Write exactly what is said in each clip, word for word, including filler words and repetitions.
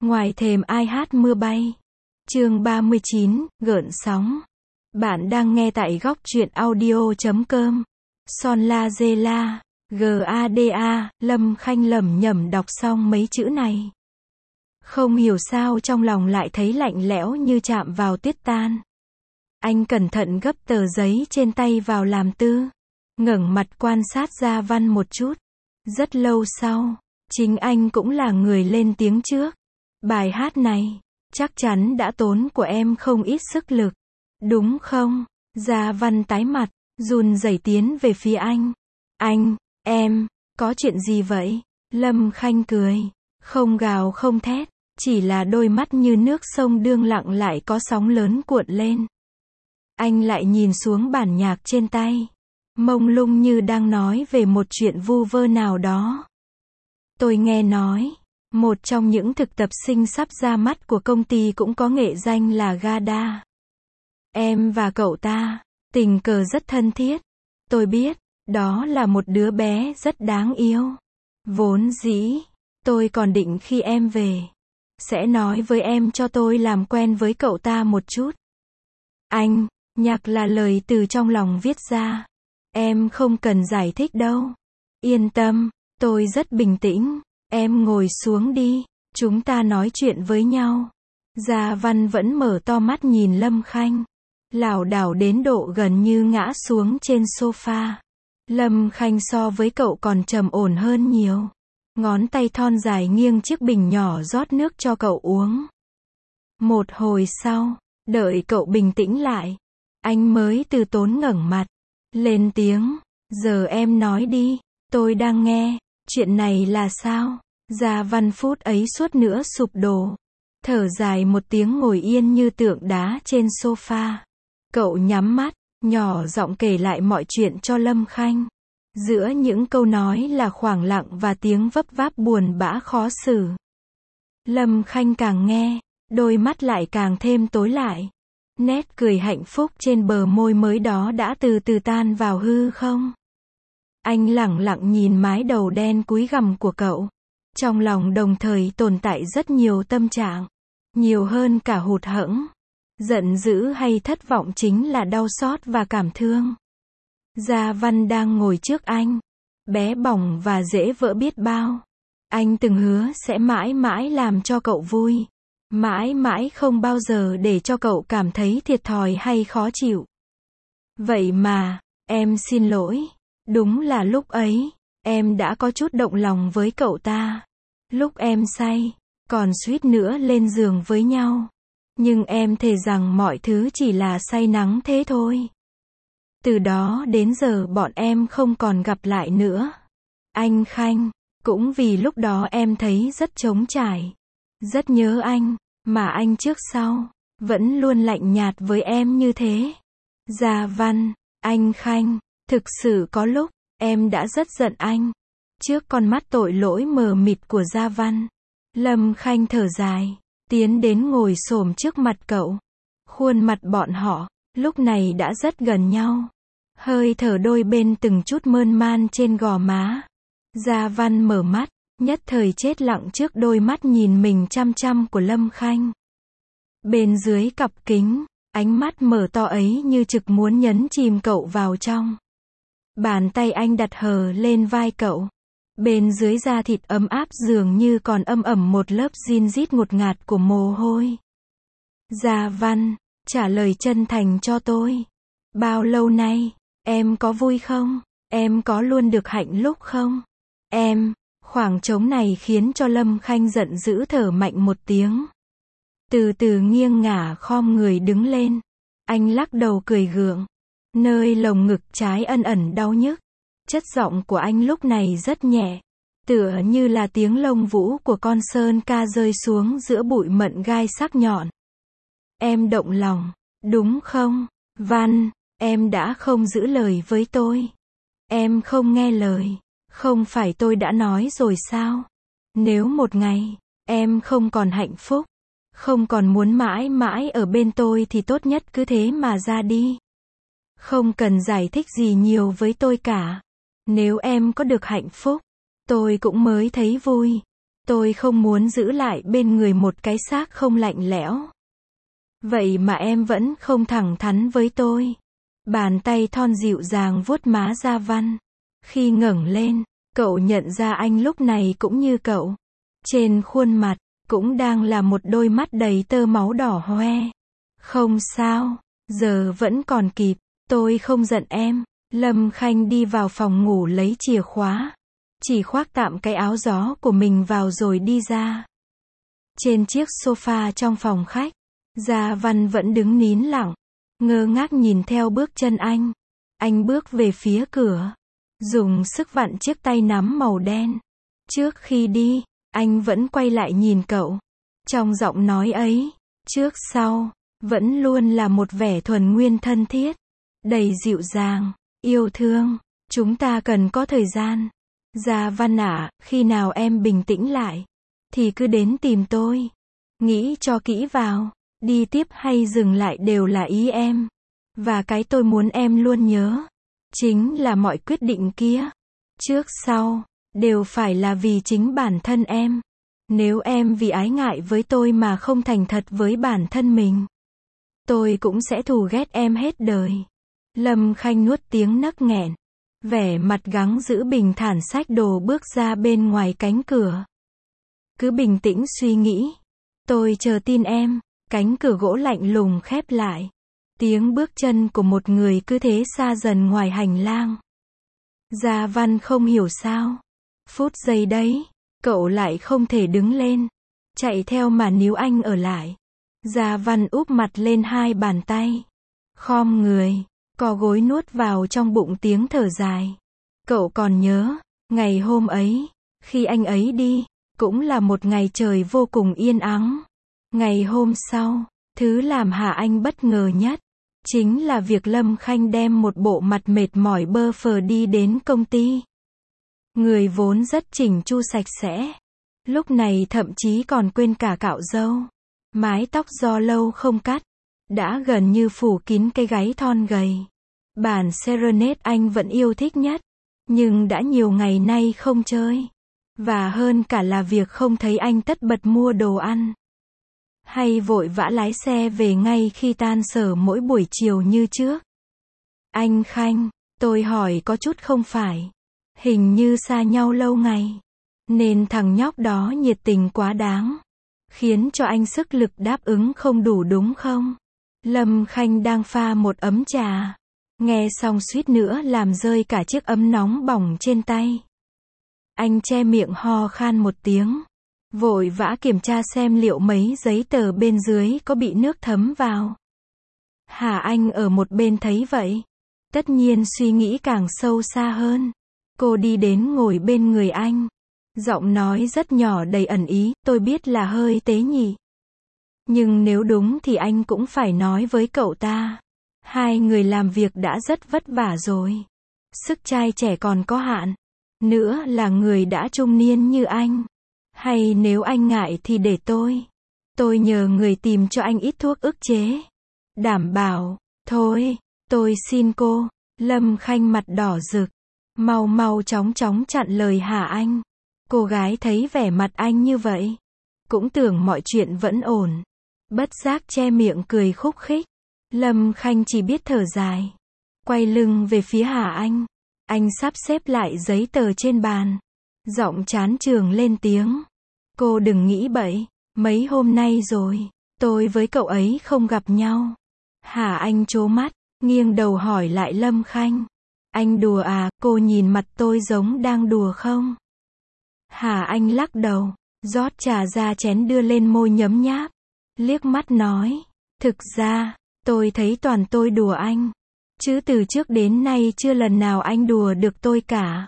Ngoài thềm ai hát mưa bay. Chương ba mươi chín, gợn sóng. Bạn đang nghe tại góc truyện audio chấm com. Son la dê la, G-A-D-A, Lâm Khanh lẩm nhẩm đọc xong mấy chữ này. Không hiểu sao trong lòng lại thấy lạnh lẽo như chạm vào tuyết tan. Anh cẩn thận gấp tờ giấy trên tay vào làm tư. Ngẩng mặt quan sát Gia Văn một chút. Rất lâu sau, chính anh cũng là người lên tiếng trước. Bài hát này, chắc chắn đã tốn của em không ít sức lực. Đúng không? Gia Văn tái mặt, run rẩy tiến về phía anh. Anh, em, có chuyện gì vậy? Lâm Khanh cười, không gào không thét, chỉ là đôi mắt như nước sông đương lặng lại có sóng lớn cuộn lên. Anh lại nhìn xuống bản nhạc trên tay, mông lung như đang nói về một chuyện vu vơ nào đó. Tôi nghe nói, một trong những thực tập sinh sắp ra mắt của công ty cũng có nghệ danh là Gada. Em và cậu ta, tình cờ rất thân thiết. Tôi biết, đó là một đứa bé rất đáng yêu. Vốn dĩ, tôi còn định khi em về, sẽ nói với em cho tôi làm quen với cậu ta một chút. Anh, nhạc là lời từ trong lòng viết ra. Em không cần giải thích đâu. Yên tâm, tôi rất bình tĩnh. Em ngồi xuống đi, chúng ta nói chuyện với nhau. Gia Văn vẫn mở to mắt nhìn Lâm Khanh. Lảo đảo đến độ gần như ngã xuống trên sofa. Lâm Khanh so với cậu còn trầm ổn hơn nhiều. Ngón tay thon dài nghiêng chiếc bình nhỏ rót nước cho cậu uống. Một hồi sau, đợi cậu bình tĩnh lại, anh mới từ tốn ngẩng mặt, lên tiếng, giờ em nói đi, tôi đang nghe, chuyện này là sao? Gia Văn phút ấy suốt nữa sụp đổ, thở dài một tiếng ngồi yên như tượng đá trên sofa. Cậu nhắm mắt, nhỏ giọng kể lại mọi chuyện cho Lâm Khanh. Giữa những câu nói là khoảng lặng và tiếng vấp váp buồn bã khó xử. Lâm Khanh càng nghe, đôi mắt lại càng thêm tối lại. Nét cười hạnh phúc trên bờ môi mới đó đã từ từ tan vào hư không. Anh lẳng lặng nhìn mái đầu đen cúi gằm của cậu. Trong lòng đồng thời tồn tại rất nhiều tâm trạng. Nhiều hơn cả hụt hẫng. Giận dữ hay thất vọng chính là đau xót và cảm thương. Gia Văn đang ngồi trước anh. Bé bỏng và dễ vỡ biết bao. Anh từng hứa sẽ mãi mãi làm cho cậu vui. Mãi mãi không bao giờ để cho cậu cảm thấy thiệt thòi hay khó chịu. Vậy mà, em xin lỗi. Đúng là lúc ấy, em đã có chút động lòng với cậu ta. Lúc em say, còn suýt nữa lên giường với nhau. Nhưng em thề rằng mọi thứ chỉ là say nắng thế thôi. Từ đó đến giờ bọn em không còn gặp lại nữa. Anh Khanh, cũng vì lúc đó em thấy rất trống trải. Rất nhớ anh, mà anh trước sau, vẫn luôn lạnh nhạt với em như thế. Gia Văn, anh Khanh, thực sự có lúc, em đã rất giận anh. Trước con mắt tội lỗi mờ mịt của Gia Văn, Lâm Khanh thở dài, tiến đến ngồi xổm trước mặt cậu. Khuôn mặt bọn họ, lúc này đã rất gần nhau. Hơi thở đôi bên từng chút mơn man trên gò má. Gia Văn mở mắt, nhất thời chết lặng trước đôi mắt nhìn mình chăm chăm của Lâm Khanh. Bên dưới cặp kính, ánh mắt mở to ấy như trực muốn nhấn chìm cậu vào trong. Bàn tay anh đặt hờ lên vai cậu. Bên dưới da thịt ấm áp dường như còn âm ẩm một lớp rin rít ngột ngạt của mồ hôi. Gia Văn, trả lời chân thành cho tôi. Bao lâu nay, em có vui không? Em có luôn được hạnh lúc không? Em, khoảng trống này khiến cho Lâm Khanh giận dữ thở mạnh một tiếng. Từ từ nghiêng ngả khom người đứng lên. Anh lắc đầu cười gượng. Nơi lồng ngực trái ẩn ẩn đau nhức. Chất giọng của anh lúc này rất nhẹ. Tựa như là tiếng lông vũ của con sơn ca rơi xuống giữa bụi mận gai sắc nhọn. Em động lòng, đúng không? Văn, em đã không giữ lời với tôi. Em không nghe lời. Không phải tôi đã nói rồi sao? Nếu một ngày, em không còn hạnh phúc, không còn muốn mãi mãi ở bên tôi thì tốt nhất cứ thế mà ra đi. Không cần giải thích gì nhiều với tôi cả. Nếu em có được hạnh phúc, tôi cũng mới thấy vui. Tôi không muốn giữ lại bên người một cái xác không lạnh lẽo. Vậy mà em vẫn không thẳng thắn với tôi. Bàn tay thon dịu dàng vuốt má Gia Văn. Khi ngẩng lên, cậu nhận ra anh lúc này cũng như cậu. Trên khuôn mặt, cũng đang là một đôi mắt đầy tơ máu đỏ hoe. Không sao, giờ vẫn còn kịp, tôi không giận em. Lâm Khanh đi vào phòng ngủ lấy chìa khóa. Chỉ khoác tạm cái áo gió của mình vào rồi đi ra. Trên chiếc sofa trong phòng khách, Gia Văn vẫn đứng nín lặng, ngơ ngác nhìn theo bước chân anh. Anh bước về phía cửa, dùng sức vặn chiếc tay nắm màu đen. Trước khi đi, anh vẫn quay lại nhìn cậu. Trong giọng nói ấy, trước sau, vẫn luôn là một vẻ thuần nguyên thân thiết, đầy dịu dàng, yêu thương. Chúng ta cần có thời gian. Gia Văn ạ, khi nào em bình tĩnh lại, thì cứ đến tìm tôi. Nghĩ cho kỹ vào, đi tiếp hay dừng lại đều là ý em. Và cái tôi muốn em luôn nhớ, chính là mọi quyết định kia, trước sau, đều phải là vì chính bản thân em. Nếu em vì ái ngại với tôi mà không thành thật với bản thân mình, tôi cũng sẽ thù ghét em hết đời. Lâm Khanh nuốt tiếng nấc nghẹn, vẻ mặt gắng giữ bình thản xách đồ bước ra bên ngoài cánh cửa. Cứ bình tĩnh suy nghĩ, tôi chờ tin em. Cánh cửa gỗ lạnh lùng khép lại. Tiếng bước chân của một người cứ thế xa dần ngoài hành lang. Gia Văn không hiểu sao, phút giây đấy, cậu lại không thể đứng lên, chạy theo mà níu anh ở lại. Gia Văn úp mặt lên hai bàn tay, khom người, co gối nuốt vào trong bụng tiếng thở dài. Cậu còn nhớ, ngày hôm ấy, khi anh ấy đi, cũng là một ngày trời vô cùng yên ắng. Ngày hôm sau, thứ làm Hà Anh bất ngờ nhất, chính là việc Lâm Khanh đem một bộ mặt mệt mỏi bơ phờ đi đến công ty. Người vốn rất chỉnh chu sạch sẽ, lúc này thậm chí còn quên cả cạo râu. Mái tóc do lâu không cắt, đã gần như phủ kín cái gáy thon gầy. Bản Serenade anh vẫn yêu thích nhất, nhưng đã nhiều ngày nay không chơi. Và hơn cả là việc không thấy anh tất bật mua đồ ăn, hay vội vã lái xe về ngay khi tan sở mỗi buổi chiều như trước. Anh Khanh, tôi hỏi có chút không phải. Hình như xa nhau lâu ngày, nên thằng nhóc đó nhiệt tình quá đáng, khiến cho anh sức lực đáp ứng không đủ đúng không? Lâm Khanh đang pha một ấm trà, nghe xong suýt nữa làm rơi cả chiếc ấm nóng bỏng trên tay. Anh che miệng ho khan một tiếng, vội vã kiểm tra xem liệu mấy giấy tờ bên dưới có bị nước thấm vào. Hà Anh ở một bên thấy vậy, tất nhiên suy nghĩ càng sâu xa hơn. Cô đi đến ngồi bên người anh, giọng nói rất nhỏ đầy ẩn ý, tôi biết là hơi tế nhị, nhưng nếu đúng thì anh cũng phải nói với cậu ta. Hai người làm việc đã rất vất vả rồi, sức trai trẻ còn có hạn, nữa là người đã trung niên như anh. Hay nếu anh ngại thì để tôi, tôi nhờ người tìm cho anh ít thuốc ức chế, đảm bảo. Thôi, tôi xin cô. Lâm Khanh mặt đỏ rực, mau mau chóng chóng chặn lời Hà Anh. Cô gái thấy vẻ mặt anh như vậy, cũng tưởng mọi chuyện vẫn ổn, bất giác che miệng cười khúc khích. Lâm Khanh chỉ biết thở dài, quay lưng về phía Hà Anh. Anh sắp xếp lại giấy tờ trên bàn, giọng chán chường lên tiếng. Cô đừng nghĩ bậy, mấy hôm nay rồi, tôi với cậu ấy không gặp nhau. Hà Anh trố mắt, nghiêng đầu hỏi lại Lâm Khanh. Anh đùa à? Cô nhìn mặt tôi giống đang đùa không? Hà Anh lắc đầu, rót trà ra chén đưa lên môi nhấm nháp, liếc mắt nói. Thực ra, tôi thấy toàn tôi đùa anh, chứ từ trước đến nay chưa lần nào anh đùa được tôi cả.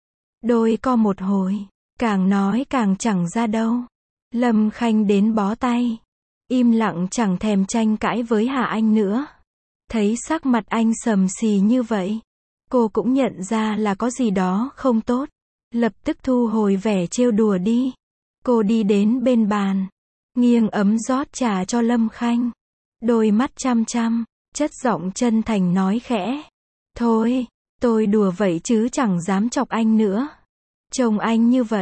Đôi co một hồi, càng nói càng chẳng ra đâu. Lâm Khanh đến bó tay, im lặng chẳng thèm tranh cãi với Hà Anh nữa. Thấy sắc mặt anh sầm xì như vậy, cô cũng nhận ra là có gì đó không tốt, lập tức thu hồi vẻ trêu đùa đi. Cô đi đến bên bàn, nghiêng ấm rót trà cho Lâm Khanh, đôi mắt chăm chăm, chất giọng chân thành nói khẽ. Thôi, tôi đùa vậy chứ chẳng dám chọc anh nữa. Trông anh như vậy,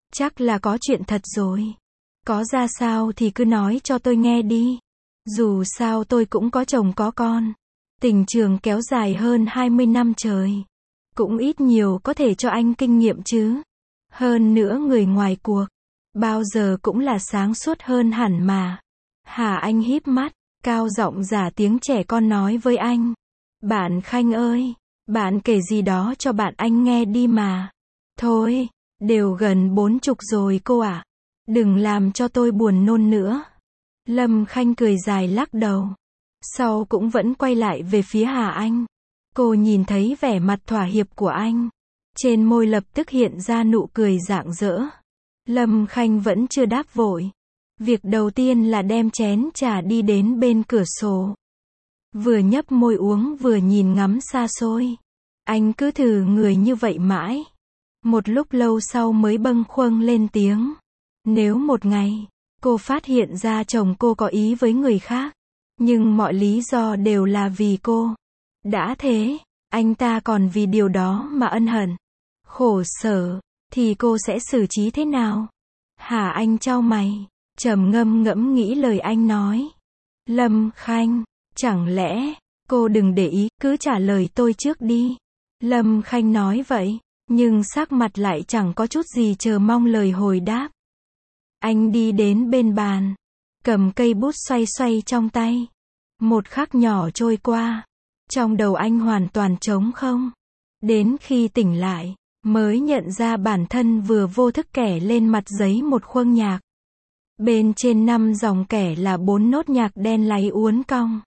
Chắc là có chuyện thật rồi. Có ra sao thì cứ nói cho tôi nghe đi. Dù sao tôi cũng có chồng có con. Tình trường kéo dài hơn hai mươi năm trời. Cũng ít nhiều có thể cho anh kinh nghiệm chứ. Hơn nữa người ngoài cuộc, bao giờ cũng là sáng suốt hơn hẳn mà. Hà Anh híp mắt, cao giọng giả tiếng trẻ con nói với anh. Bạn Khanh ơi, bạn kể gì đó cho bạn anh nghe đi mà. Thôi, đều gần bốn chục rồi cô ạ. Đừng làm cho tôi buồn nôn nữa. Lâm Khanh cười dài lắc đầu. Sau cũng vẫn quay lại về phía Hà Anh. Cô nhìn thấy vẻ mặt thỏa hiệp của anh. Trên môi lập tức hiện ra nụ cười rạng rỡ. Lâm Khanh vẫn chưa đáp vội. Việc đầu tiên là đem chén trà đi đến bên cửa sổ. Vừa nhấp môi uống vừa nhìn ngắm xa xôi. Anh cứ thử người như vậy mãi. Một lúc lâu sau mới bâng khuâng lên tiếng. Nếu một ngày, cô phát hiện ra chồng cô có ý với người khác, nhưng mọi lý do đều là vì cô. Đã thế, anh ta còn vì điều đó mà ân hận, khổ sở, thì cô sẽ xử trí thế nào? Hà Anh chau mày, trầm ngâm ngẫm nghĩ lời anh nói. Lâm Khanh, chẳng lẽ, cô đừng để ý, cứ trả lời tôi trước đi. Lâm Khanh nói vậy, nhưng sắc mặt lại chẳng có chút gì chờ mong lời hồi đáp. Anh đi đến bên bàn, cầm cây bút xoay xoay trong tay. Một khắc nhỏ trôi qua, trong đầu anh hoàn toàn trống không. Đến khi tỉnh lại, mới nhận ra bản thân vừa vô thức kẻ lên mặt giấy một khuôn nhạc. Bên trên năm dòng kẻ là bốn nốt nhạc đen láy uốn cong.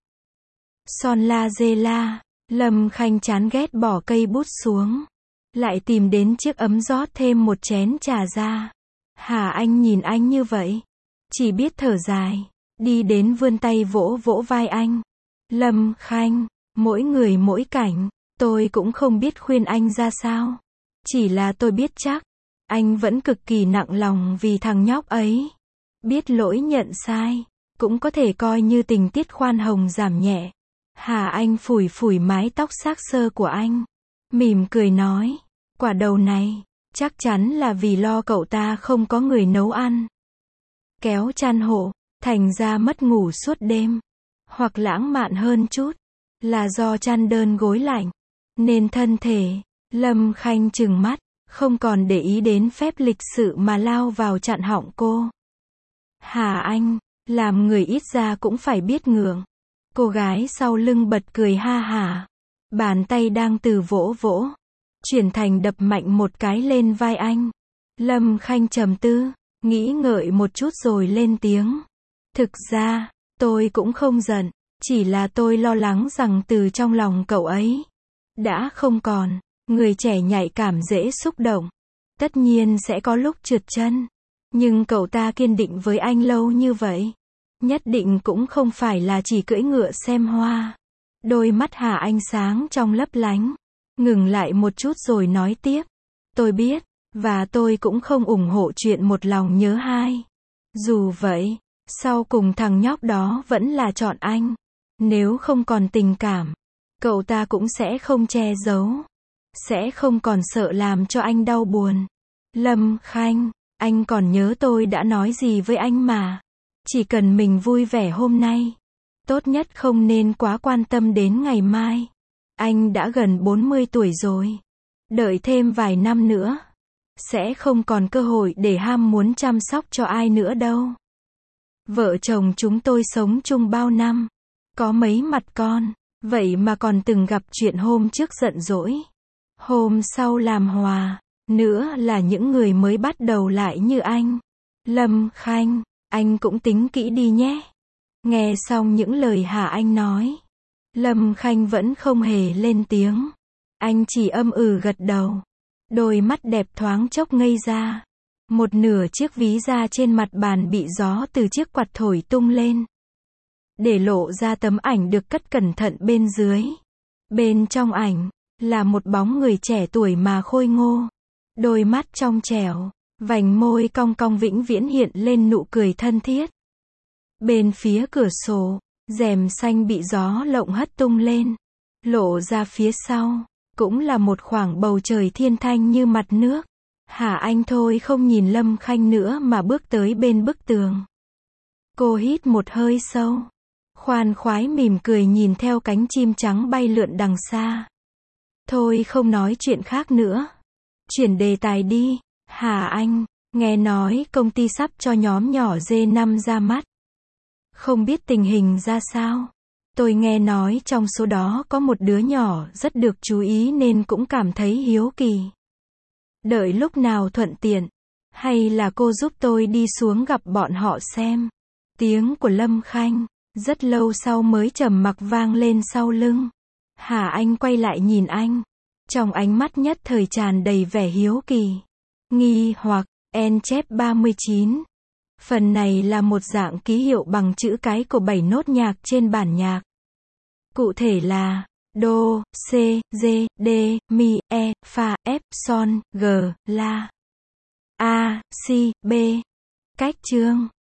Son la dê la, Lâm Khanh chán ghét bỏ cây bút xuống. Lại tìm đến chiếc ấm rót thêm một chén trà ra. Hà Anh nhìn anh như vậy, chỉ biết thở dài, đi đến vươn tay vỗ vỗ vai anh. Lâm Khanh, mỗi người mỗi cảnh, tôi cũng không biết khuyên anh ra sao. Chỉ là tôi biết chắc, anh vẫn cực kỳ nặng lòng vì thằng nhóc ấy. Biết lỗi nhận sai, cũng có thể coi như tình tiết khoan hồng giảm nhẹ. Hà Anh phủi phủi mái tóc xác xơ của anh, mỉm cười nói, quả đầu này, chắc chắn là vì lo cậu ta không có người nấu ăn. Kéo chăn hộ, thành ra mất ngủ suốt đêm. Hoặc lãng mạn hơn chút, là do chăn đơn gối lạnh. Nên thân thể, Lâm Khanh trừng mắt, không còn để ý đến phép lịch sự mà lao vào chặn họng cô. Hà Anh, làm người ít ra cũng phải biết ngượng. Cô gái sau lưng bật cười ha hả. Bàn tay đang từ vỗ vỗ, chuyển thành đập mạnh một cái lên vai anh. Lâm Khanh trầm tư, nghĩ ngợi một chút rồi lên tiếng. Thực ra, tôi cũng không giận, chỉ là tôi lo lắng rằng từ trong lòng cậu ấy đã không còn, người trẻ nhạy cảm dễ xúc động. Tất nhiên sẽ có lúc trượt chân, nhưng cậu ta kiên định với anh lâu như vậy, nhất định cũng không phải là chỉ cưỡi ngựa xem hoa. Đôi mắt Hà Anh sáng trong lấp lánh, ngừng lại một chút rồi nói tiếp. Tôi biết, và tôi cũng không ủng hộ chuyện một lòng nhớ hai. Dù vậy, sau cùng thằng nhóc đó vẫn là chọn anh. Nếu không còn tình cảm, cậu ta cũng sẽ không che giấu, sẽ không còn sợ làm cho anh đau buồn. Lâm Khanh, anh còn nhớ tôi đã nói gì với anh mà. Chỉ cần mình vui vẻ hôm nay, tốt nhất không nên quá quan tâm đến ngày mai. Anh đã gần bốn mươi tuổi rồi. Đợi thêm vài năm nữa, sẽ không còn cơ hội để ham muốn chăm sóc cho ai nữa đâu. Vợ chồng chúng tôi sống chung bao năm, có mấy mặt con, vậy mà còn từng gặp chuyện hôm trước giận dỗi, hôm sau làm hòa, nữa là những người mới bắt đầu lại như anh. Lâm Khanh, anh cũng tính kỹ đi nhé. Nghe xong những lời Hà Anh nói, Lâm Khanh vẫn không hề lên tiếng. Anh chỉ âm ừ gật đầu. Đôi mắt đẹp thoáng chốc ngây ra. Một nửa chiếc ví da trên mặt bàn bị gió từ chiếc quạt thổi tung lên, để lộ ra tấm ảnh được cất cẩn thận bên dưới. Bên trong ảnh, là một bóng người trẻ tuổi mà khôi ngô. Đôi mắt trong trẻo, vành môi cong cong vĩnh viễn hiện lên nụ cười thân thiết. Bên phía cửa sổ, rèm xanh bị gió lộng hất tung lên, lộ ra phía sau, cũng là một khoảng bầu trời thiên thanh như mặt nước. Hà Anh thôi không nhìn Lâm Khanh nữa mà bước tới bên bức tường. Cô hít một hơi sâu. Khoan khoái mỉm cười nhìn theo cánh chim trắng bay lượn đằng xa. Thôi không nói chuyện khác nữa. Chuyển đề tài đi. Hà Anh, nghe nói công ty sắp cho nhóm nhỏ dê năm ra mắt. Không biết tình hình ra sao? Tôi nghe nói trong số đó có một đứa nhỏ rất được chú ý nên cũng cảm thấy hiếu kỳ. Đợi lúc nào thuận tiện. Hay là cô giúp tôi đi xuống gặp bọn họ xem. Tiếng của Lâm Khanh, rất lâu sau mới trầm mặc vang lên sau lưng. Hà Anh quay lại nhìn anh. Trong ánh mắt nhất thời tràn đầy vẻ hiếu kỳ. Nghi hoặc, en chép ba mươi chín. Phần này là một dạng ký hiệu bằng chữ cái của bảy nốt nhạc trên bản nhạc. Cụ thể là đô, C, G, D, Mi, E, Fa, F, Son, G, La, A, Si, B. Cách chương